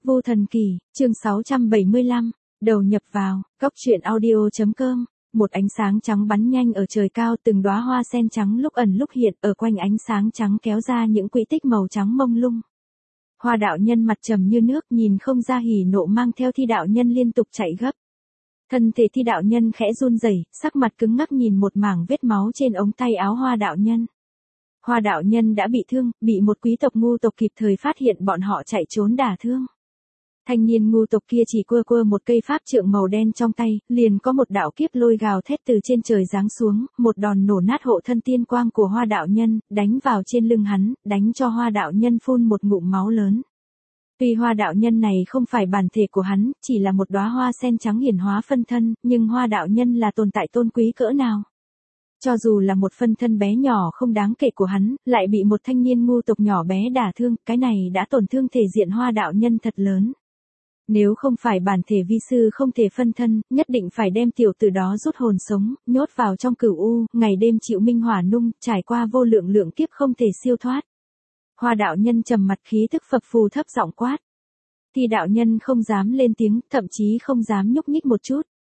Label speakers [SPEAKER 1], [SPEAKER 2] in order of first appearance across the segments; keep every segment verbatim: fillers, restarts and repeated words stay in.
[SPEAKER 1] Vu Thần Kỳ, chương sáu trăm bảy mươi lăm, đầu nhập vào, góc truyện audio.com, một ánh sáng trắng bắn nhanh ở trời cao, từng đóa hoa sen trắng lúc ẩn lúc hiện, ở quanh ánh sáng trắng kéo ra những quỹ tích màu trắng mông lung. Hoa đạo nhân mặt trầm như nước, nhìn không ra hỉ nộ, mang theo Thi đạo nhân liên tục chạy gấp. Thân thể Thi đạo nhân khẽ run rẩy, sắc mặt cứng ngắc nhìn một mảng vết máu trên ống tay áo Hoa đạo nhân. Hoa đạo nhân đã bị thương, bị một quý tộc ngu tộc kịp thời phát hiện, bọn họ chạy trốn đả thương. Thanh niên ngu tộc kia chỉ quơ quơ một cây pháp trượng màu đen trong tay, liền có một đạo kiếp lôi gào thét từ trên trời giáng xuống, một đòn nổ nát hộ thân tiên quang của Hoa đạo nhân, đánh vào trên lưng hắn, đánh cho Hoa đạo nhân phun một ngụm máu lớn. Tuy Hoa đạo nhân này không phải bản thể của hắn, chỉ là một đóa hoa sen trắng hiển hóa phân thân, nhưng Hoa đạo nhân là tồn tại tôn quý cỡ nào. Cho dù là một phân thân bé nhỏ không đáng kể của hắn, lại bị một thanh niên ngu tộc nhỏ bé đả thương, cái này đã tổn thương thể diện Hoa đạo nhân thật lớn. Nếu không phải bản thể vi sư không thể phân thân, nhất định phải đem tiểu tử đó rút hồn sống, nhốt vào trong cửu u, ngày đêm chịu minh hỏa nung, trải qua vô lượng lượng kiếp không thể siêu thoát. Hoa đạo nhân trầm mặt, khí thức phập phù, thấp giọng quát. Thi đạo nhân không dám lên tiếng, thậm chí không dám nhúc nhích một chút.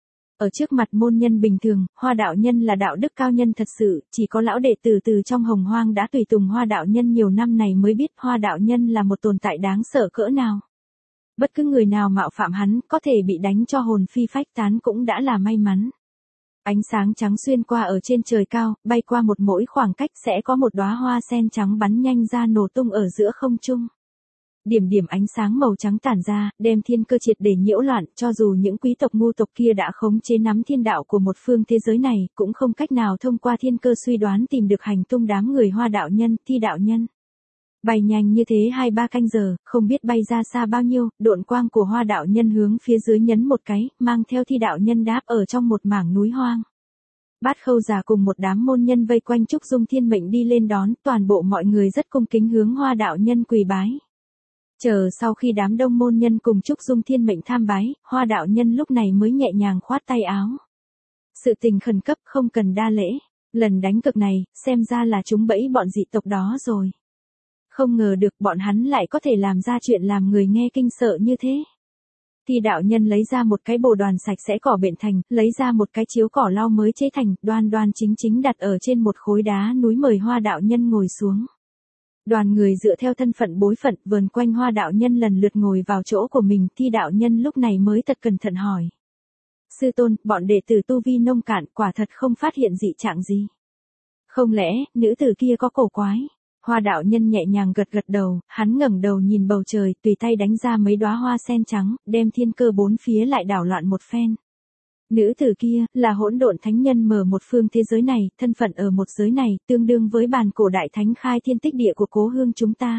[SPEAKER 1] Ở trước mặt môn nhân bình thường, Hoa đạo nhân là đạo đức cao nhân thật sự, chỉ có lão đệ tử từ trong hồng hoang đã tùy tùng Hoa đạo nhân nhiều năm này mới biết Hoa đạo nhân là một tồn tại đáng sợ cỡ nào. Bất cứ người nào mạo phạm hắn, có thể bị đánh cho hồn phi phách tán cũng đã là may mắn. Ánh sáng trắng xuyên qua ở trên trời cao, bay qua một mỗi khoảng cách sẽ có một đóa hoa sen trắng bắn nhanh ra, nổ tung ở giữa không trung. Điểm điểm ánh sáng màu trắng tản ra, đem thiên cơ triệt để nhiễu loạn, cho dù những quý tộc ngu tộc kia đã khống chế nắm thiên đạo của một phương thế giới này, cũng không cách nào thông qua thiên cơ suy đoán tìm được hành tung đám người Hoa đạo nhân, Thi đạo nhân. Bay nhanh như thế hai ba canh giờ, không biết bay ra xa bao nhiêu, độn quang của Hoa đạo nhân hướng phía dưới nhấn một cái, mang theo Thi đạo nhân đáp ở trong một mảng núi hoang. Bát Khâu già cùng một đám môn nhân vây quanh Trúc Dung Thiên Mệnh đi lên đón, toàn bộ mọi người rất cung kính hướng Hoa đạo nhân quỳ bái. Chờ sau khi đám đông môn nhân cùng Trúc Dung Thiên Mệnh tham bái, Hoa đạo nhân lúc này mới nhẹ nhàng khoát tay áo. Sự tình khẩn cấp, không cần đa lễ, lần đánh cực này, xem ra là trúng bẫy bọn dị tộc đó rồi. Không ngờ được bọn hắn lại có thể làm ra chuyện làm người nghe kinh sợ như thế. Thi đạo nhân lấy ra một cái bồ đoàn sạch sẽ cỏ bện thành, lấy ra một cái chiếu cỏ lau mới chế thành, đoan đoan chính chính đặt ở trên một khối đá núi, mời Hoa đạo nhân ngồi xuống. Đoàn người dựa theo thân phận bối phận vờn quanh Hoa đạo nhân lần lượt ngồi vào chỗ của mình. Thi đạo nhân lúc này mới thật cẩn thận hỏi. Sư tôn, bọn đệ tử tu vi nông cạn, quả thật không phát hiện dị trạng gì. Không lẽ, nữ tử kia có cổ quái? Hoa đạo nhân nhẹ nhàng gật gật đầu, hắn ngẩng đầu nhìn bầu trời, tùy tay đánh ra mấy đóa hoa sen trắng, đem thiên cơ bốn phía lại đảo loạn một phen. Nữ tử kia, là hỗn độn thánh nhân mở một phương thế giới này, thân phận ở một giới này, tương đương với bàn cổ đại thánh khai thiên tích địa của cố hương chúng ta.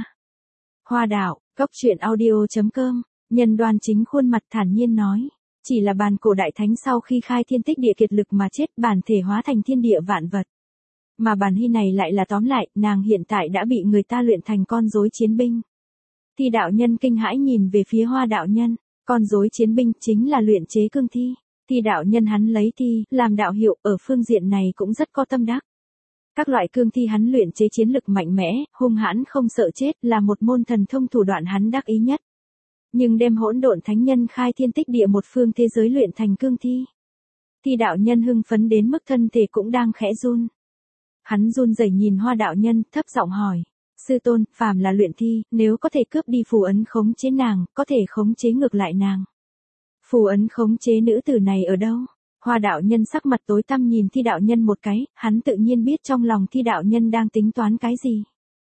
[SPEAKER 1] Hoa đạo, góc truyện audio.com, nhân Đoan Chính khuôn mặt thản nhiên nói. Chỉ là bàn cổ đại thánh sau khi khai thiên tích địa kiệt lực mà chết, bản thể hóa thành thiên địa vạn vật. Mà Bàn Hy này lại là tóm lại, nàng hiện tại đã bị người ta luyện thành con rối chiến binh. Thi đạo nhân kinh hãi nhìn về phía Hoa đạo nhân, con rối chiến binh chính là luyện chế cương thi. Thi đạo nhân hắn lấy thi, làm đạo hiệu, ở phương diện này cũng rất có tâm đắc. Các loại cương thi hắn luyện chế chiến lực mạnh mẽ, hung hãn không sợ chết, là một môn thần thông thủ đoạn hắn đắc ý nhất. Nhưng đem hỗn độn thánh nhân khai thiên tích địa một phương thế giới luyện thành cương thi. Thi đạo nhân hưng phấn đến mức thân thể cũng đang khẽ run. Hắn run rẩy nhìn Hoa đạo nhân, thấp giọng hỏi. Sư tôn, phàm là luyện thi, nếu có thể cướp đi phù ấn khống chế nàng, có thể khống chế ngược lại nàng. Phù ấn khống chế nữ tử này ở đâu? Hoa đạo nhân sắc mặt tối tăm nhìn Thi đạo nhân một cái, hắn tự nhiên biết trong lòng Thi đạo nhân đang tính toán cái gì.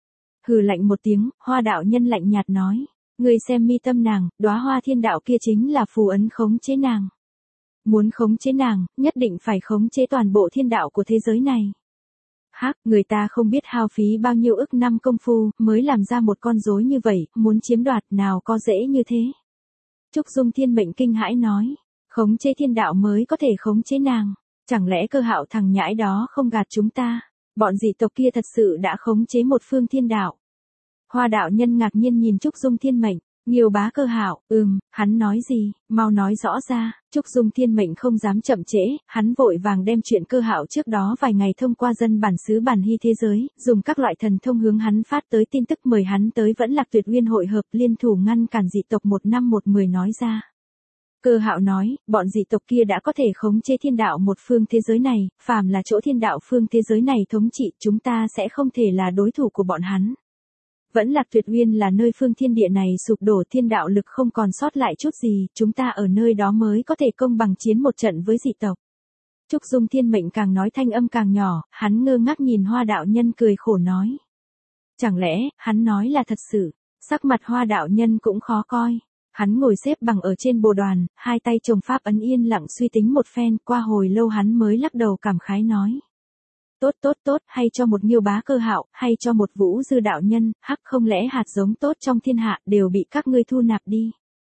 [SPEAKER 1] Hừ lạnh một tiếng, Hoa đạo nhân lạnh nhạt nói. Ngươi xem mi tâm nàng, đóa hoa thiên đạo kia chính là phù ấn khống chế nàng. Muốn khống chế nàng, nhất định phải khống chế toàn bộ thiên đạo của thế giới này. Hắc, người ta không biết hao phí bao nhiêu ức năm công phu, mới làm ra một con rối như vậy, muốn chiếm đoạt nào có dễ như thế. Trúc Dung Thiên Mệnh kinh hãi nói, khống chế thiên đạo mới có thể khống chế nàng, chẳng lẽ Cơ Hạo thằng nhãi đó không gạt chúng ta, bọn dị tộc kia thật sự đã khống chế một phương thiên đạo. Hoa đạo nhân ngạc nhiên nhìn Trúc Dung Thiên Mệnh, Nghiêu bá cơ hạo, ừm, hắn nói gì, mau nói rõ ra. Trúc Dung Thiên Mệnh không dám chậm trễ, hắn vội vàng đem chuyện Cơ Hạo trước đó vài ngày thông qua dân bản xứ bản hy thế giới, dùng các loại thần thông hướng hắn phát tới tin tức mời hắn tới Vẫn Lạc Tuyệt Uyên hội hợp liên thủ ngăn cản dị tộc một năm một mười nói ra. Cơ Hạo nói, bọn dị tộc kia đã có thể khống chế thiên đạo một phương thế giới này, phàm là chỗ thiên đạo phương thế giới này thống trị, chúng ta sẽ không thể là đối thủ của bọn hắn. Vẫn Lạc Tuyệt Uyên là nơi phương thiên địa này sụp đổ, thiên đạo lực không còn sót lại chút gì, chúng ta ở nơi đó mới có thể công bằng chiến một trận với dị tộc. Trúc Dung Thiên Mệnh càng nói thanh âm càng nhỏ, hắn ngơ ngác nhìn Hoa đạo nhân cười khổ nói. Chẳng lẽ, hắn nói là thật sự, sắc mặt Hoa đạo nhân cũng khó coi. Hắn ngồi xếp bằng ở trên bồ đoàn, hai tay chồng pháp ấn yên lặng suy tính một phen, qua hồi lâu hắn mới lắc đầu cảm khái nói. Tốt tốt tốt, hay cho một Nghiêu bá cơ hạo, hay cho một Vũ dư đạo nhân, hắc không lẽ hạt giống tốt trong thiên hạ đều bị các ngươi thu nạp đi.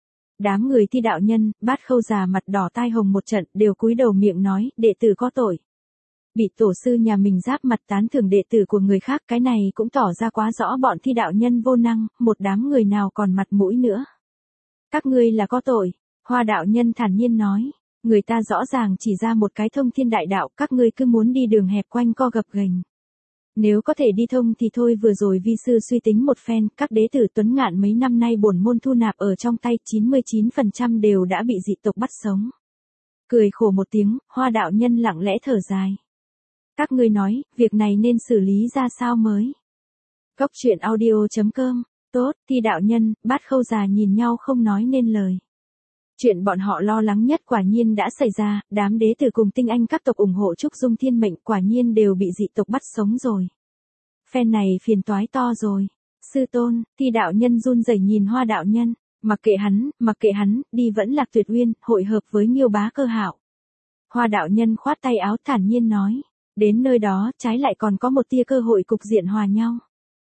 [SPEAKER 1] Đám người Thi đạo nhân, Bát Khâu già mặt đỏ tai hồng một trận, đều cúi đầu miệng nói, đệ tử có tội. Bị tổ sư nhà mình giáp mặt tán thưởng đệ tử của người khác, cái này cũng tỏ ra quá rõ bọn Thi đạo nhân vô năng, một đám người nào còn mặt mũi nữa. Các ngươi là có tội, Hoa đạo nhân thản nhiên nói. Người ta rõ ràng chỉ ra một cái thông thiên đại đạo, các ngươi cứ muốn đi đường hẹp quanh co gập ghềnh. Nếu có thể đi thông thì thôi, vừa rồi vi sư suy tính một phen, các đế tử Tuấn Ngạn mấy năm nay bổn môn thu nạp ở trong tay chín mươi chín phần trăm đều đã bị dị tộc bắt sống. Cười khổ một tiếng, Hoa đạo nhân lặng lẽ thở dài. Các ngươi nói, việc này nên xử lý ra sao mới? Góc truyện audio chấm com, tốt, Thi đạo nhân, Bát Khâu già nhìn nhau không nói nên lời. Chuyện bọn họ lo lắng nhất quả nhiên đã xảy ra, đám đế tử cùng tinh anh các tộc ủng hộ Trúc Dung Thiên Mệnh quả nhiên đều bị dị tộc bắt sống rồi. Phen này phiền toái to rồi. Sư tôn, Thi đạo nhân run rẩy nhìn Hoa đạo nhân, mặc kệ hắn, mặc kệ hắn, đi Vẫn Lạc Tuyệt Uyên, hội hợp với Nghiêu bá cơ hạo. Hoa đạo nhân khoát tay áo thản nhiên nói, đến nơi đó, trái lại còn có một tia cơ hội cục diện hòa nhau.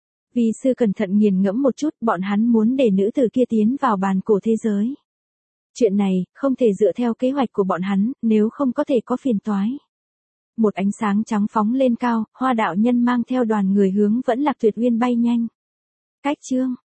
[SPEAKER 1] Vì sư cẩn thận nghiền ngẫm một chút, bọn hắn muốn để nữ tử kia tiến vào bàn cổ thế giới. Chuyện này, không thể dựa theo kế hoạch của bọn hắn, nếu không có thể có phiền toái. Một ánh sáng trắng phóng lên cao, Hoa đạo nhân mang theo đoàn người hướng Vẫn Lạc Tuyệt Uyên bay nhanh. Cách chương